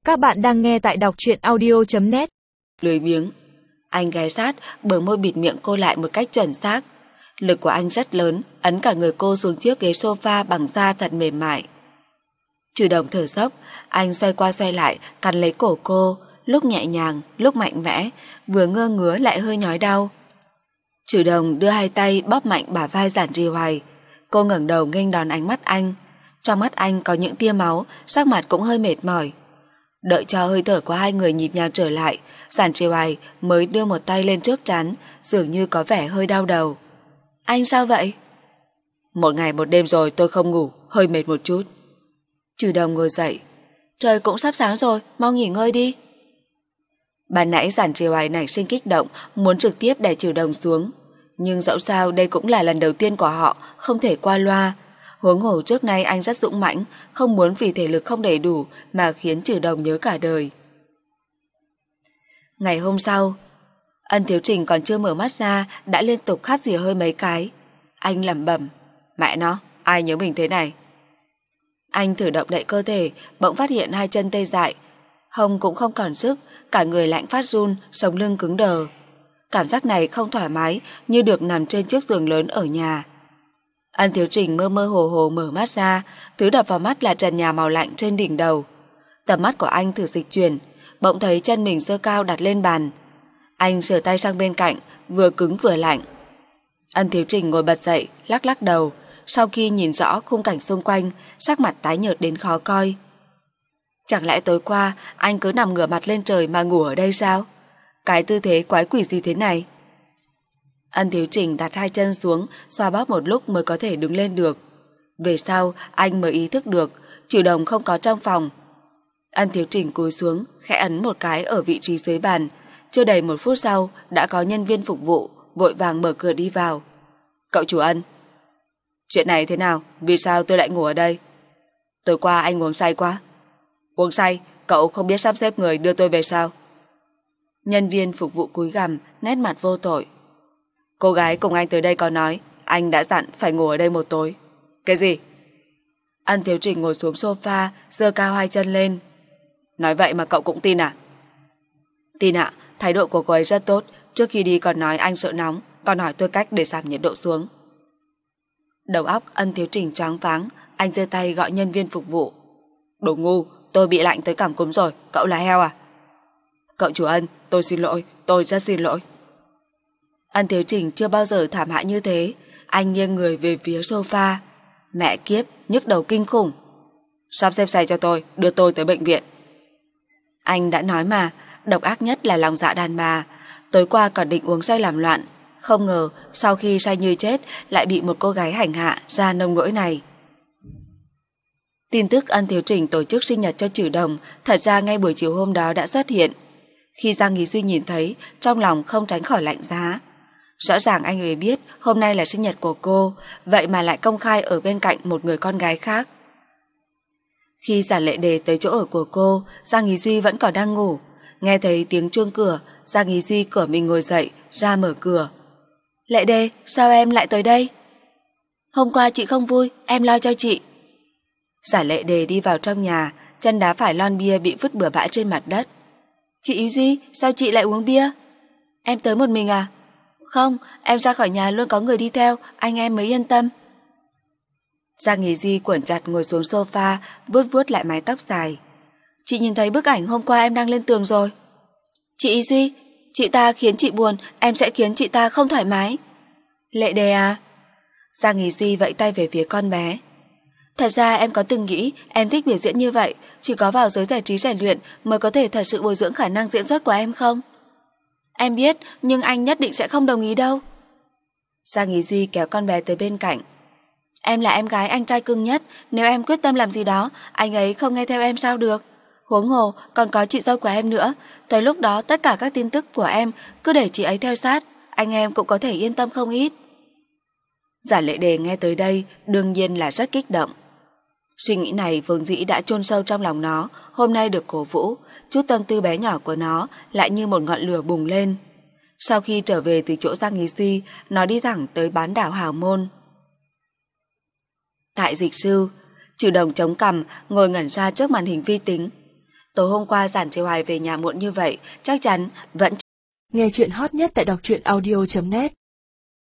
Các bạn đang nghe tại đọc truyện audio.net. Lười biếng. Anh ghé sát, bờ môi bịt miệng cô lại một cách chuẩn xác. Lực của anh rất lớn, ấn cả người cô xuống chiếc ghế sofa bằng da thật mềm mại. Trừ Đồng thở dốc, anh xoay qua xoay lại, cắn lấy cổ cô, lúc nhẹ nhàng, lúc mạnh mẽ, vừa ngơ ngứa lại hơi nhói đau. Trừ Đồng đưa hai tay bóp mạnh bả vai Giản Trì Hoài. Cô ngẩng đầu nghênh đón ánh mắt anh. Trong mắt anh có những tia máu, sắc mặt cũng hơi mệt mỏi. Đợi cho hơi thở của hai người nhịp nhàng trở lại, Giản Trì Hoài mới đưa một tay lên trước trán, dường như có vẻ hơi đau đầu. Anh sao vậy? Một ngày một đêm rồi tôi không ngủ, hơi mệt một chút. Trừ Đồng ngồi dậy. Trời cũng sắp sáng rồi, mau nghỉ ngơi đi. Ban nãy Giản Trì Hoài nảy sinh kích động, muốn trực tiếp đẩy Trừ Đồng xuống. Nhưng dẫu sao đây cũng là lần đầu tiên của họ, không thể qua loa. Huống hồ trước nay anh rất dũng mãnh, không muốn vì thể lực không đầy đủ mà khiến Trừ Đồng nhớ cả đời. Ngày hôm sau, Ân Thiếu Trình còn chưa mở mắt ra đã liên tục hắt xì hơi mấy cái. Anh lẩm bẩm, mẹ nó, ai nhớ mình thế này. Anh thử động đậy cơ thể, bỗng phát hiện hai chân tê dại, hông cũng không còn sức, cả người lạnh phát run, sống lưng cứng đờ. Cảm giác này không thoải mái như được nằm trên chiếc giường lớn ở nhà. Ân Thiếu Trình mơ mơ hồ hồ mở mắt ra, thứ đập vào mắt là trần nhà màu lạnh trên đỉnh đầu. Tầm mắt của anh thử dịch chuyển, bỗng thấy chân mình giơ cao đặt lên bàn. Anh sửa tay sang bên cạnh, vừa cứng vừa lạnh. Ân Thiếu Trình ngồi bật dậy, lắc lắc đầu, sau khi nhìn rõ khung cảnh xung quanh, sắc mặt tái nhợt đến khó coi. Chẳng lẽ tối qua anh cứ nằm ngửa mặt lên trời mà ngủ ở đây sao? Cái tư thế quái quỷ gì thế này? Ân Thiếu Trình đặt hai chân xuống, xoa bóp một lúc mới có thể đứng lên được. Về sau, anh mới ý thức được Trừ Đồng không có trong phòng. Ân Thiếu Trình cúi xuống, khẽ ấn một cái ở vị trí dưới bàn. Chưa đầy một phút sau, đã có nhân viên phục vụ vội vàng mở cửa đi vào. Cậu chủ Ân. Chuyện này thế nào? Vì sao tôi lại ngủ ở đây? Tối qua anh uống say quá. Uống say? Cậu không biết sắp xếp người đưa tôi về sao? Nhân viên phục vụ cúi gằm, nét mặt vô tội. Cô gái cùng anh tới đây có nói anh đã dặn phải ngủ ở đây một tối. Cái gì? Ân Thiếu Trình ngồi xuống sofa, giơ cao hai chân lên. Nói vậy mà cậu cũng tin à? Tin ạ, thái độ của cô ấy rất tốt. Trước khi đi còn nói anh sợ nóng, còn hỏi tôi cách để giảm nhiệt độ xuống. Đầu óc Ân Thiếu Trình choáng váng, anh giơ tay gọi nhân viên phục vụ. Đồ ngu, tôi bị lạnh tới cảm cúm rồi, cậu là heo à? Cậu chủ Ân, tôi xin lỗi, tôi rất xin lỗi. Ân Thiếu Trình chưa bao giờ thảm hại như thế. Anh nghiêng người về phía sofa. Mẹ kiếp, nhức đầu kinh khủng. Sắp xếp xe cho tôi, đưa tôi tới bệnh viện. Anh đã nói mà, độc ác nhất là lòng dạ đàn bà. Tối qua còn định uống say làm loạn, không ngờ sau khi say như chết lại bị một cô gái hành hạ ra nông nỗi này. Tin tức Ân Thiếu Trình tổ chức sinh nhật cho Trừ Đồng thật ra ngay buổi chiều hôm đó đã xuất hiện. Khi Giang Ý Duy nhìn thấy, trong lòng không tránh khỏi lạnh giá. Rõ ràng anh ấy biết hôm nay là sinh nhật của cô, vậy mà lại công khai ở bên cạnh một người con gái khác. Khi Giản Lệ Đề tới chỗ ở của cô, Giang Ý Duy vẫn còn đang ngủ. Nghe thấy tiếng chuông cửa, Giang Ý Duy cửa mình ngồi dậy, ra mở cửa. Lệ Đề, sao em lại tới đây? Hôm qua chị không vui, em lo cho chị. Giản Lệ Đề đi vào trong nhà, chân đá phải lon bia bị vứt bừa bãi trên mặt đất. Chị Ý Duy, sao chị lại uống bia? Em tới một mình à? Không, em ra khỏi nhà luôn có người đi theo, anh em mới yên tâm. Giang Ý Duy cuộn chặt ngồi xuống sofa, vuốt vuốt lại mái tóc dài. Chị nhìn thấy bức ảnh hôm qua em đăng lên tường rồi. Chị Ý Duy, chị ta khiến chị buồn, em sẽ khiến chị ta không thoải mái. Lệ Đề à? Giang Ý Duy vẫy tay về phía con bé. Thật ra em có từng nghĩ em thích biểu diễn như vậy, chỉ có vào giới giải trí rèn luyện mới có thể thật sự bồi dưỡng khả năng diễn xuất của em không? Em biết, nhưng anh nhất định sẽ không đồng ý đâu. Giang Ý Duy kéo con bé tới bên cạnh. Em là em gái anh trai cưng nhất, nếu em quyết tâm làm gì đó, anh ấy không nghe theo em sao được. Huống hồ còn có chị dâu của em nữa, tới lúc đó tất cả các tin tức của em cứ để chị ấy theo sát, anh em cũng có thể yên tâm không ít. Giản Lệ Đề nghe tới đây đương nhiên là rất kích động. Suy nghĩ này vốn dĩ đã chôn sâu trong lòng nó, hôm nay được cổ vũ, chút tâm tư bé nhỏ của nó lại như một ngọn lửa bùng lên. Sau khi trở về từ chỗ Giang Ý Duy, nó đi thẳng tới bán đảo Hào Môn. Tại dịch sư, Trừ Đồng chống cằm ngồi ngẩn ra trước màn hình vi tính. Tối hôm qua Giản Chiêu Hoài về nhà muộn như vậy, chắc chắn vẫn... Nghe chuyện hot nhất tại đọc truyện audio.net